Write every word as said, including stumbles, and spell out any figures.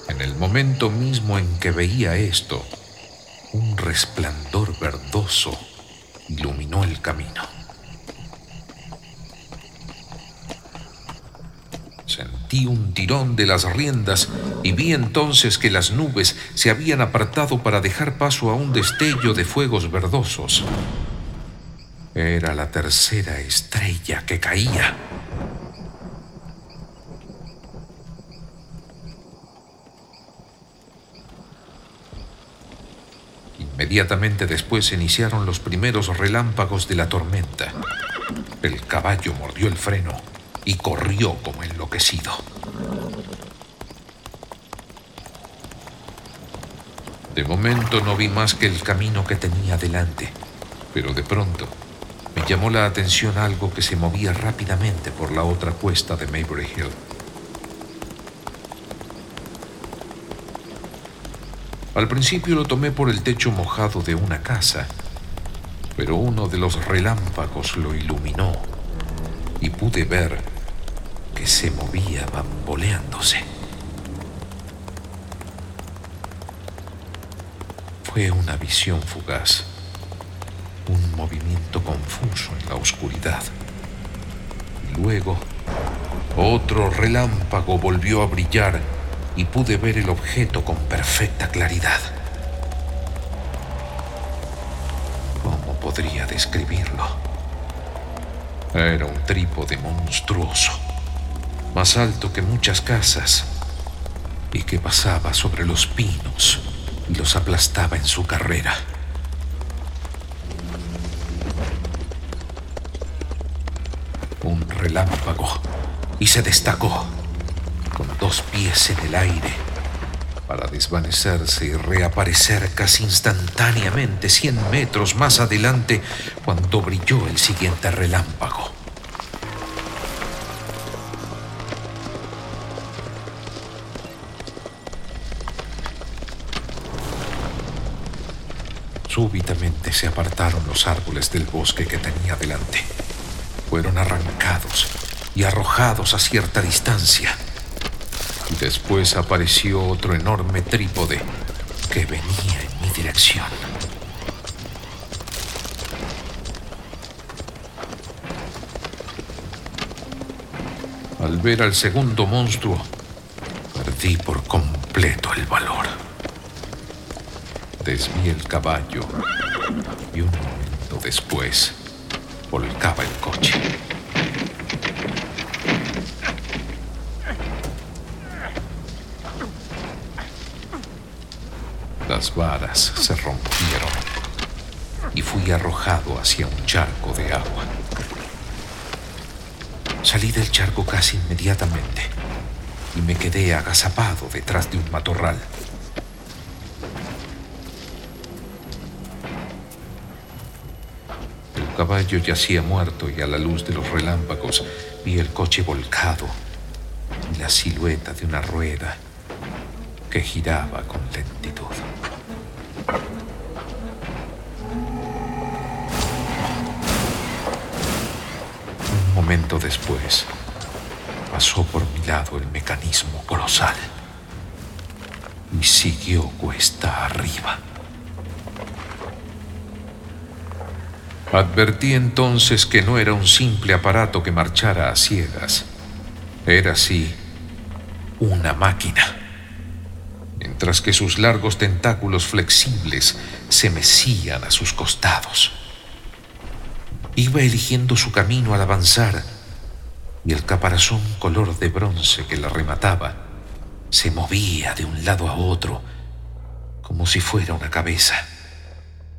En el momento mismo en que veía esto, un resplandor verdoso iluminó el camino. Sentí un tirón de las riendas y vi entonces que las nubes se habían apartado para dejar paso a un destello de fuegos verdosos. Era la tercera estrella que caía. Inmediatamente después se iniciaron los primeros relámpagos de la tormenta. El caballo mordió el freno y corrió como enloquecido. De momento no vi más que el camino que tenía delante, pero de pronto me llamó la atención algo que se movía rápidamente por la otra cuesta de Maybury Hill. Al principio lo tomé por el techo mojado de una casa, pero uno de los relámpagos lo iluminó y pude ver que se movía bamboleándose. Fue una visión fugaz, un movimiento confuso en la oscuridad. Luego, otro relámpago volvió a brillar y pude ver el objeto con perfecta claridad. ¿Cómo podría describirlo? Era un trípode monstruoso, más alto que muchas casas, y que pasaba sobre los pinos y los aplastaba en su carrera. Un relámpago, y se destacó con dos pies en el aire para desvanecerse y reaparecer casi instantáneamente cien metros más adelante cuando brilló el siguiente relámpago. Súbitamente se apartaron los árboles del bosque que tenía delante. Fueron arrancados y arrojados a cierta distancia. Y después apareció otro enorme trípode que venía en mi dirección. Al ver al segundo monstruo, perdí por completo el valor. Desvié el caballo y un momento después volcaba el coche. Las varas se rompieron y fui arrojado hacia un charco de agua. Salí del charco casi inmediatamente y me quedé agazapado detrás de un matorral. El caballo yacía muerto y a la luz de los relámpagos vi el coche volcado y la silueta de una rueda que giraba con lentitud. Un momento después, pasó por mi lado el mecanismo colosal y siguió cuesta arriba. Advertí entonces que no era un simple aparato que marchara a ciegas. Era, sí, una máquina. Mientras que sus largos tentáculos flexibles se mecían a sus costados. Iba eligiendo su camino al avanzar, y el caparazón color de bronce que la remataba se movía de un lado a otro como si fuera una cabeza.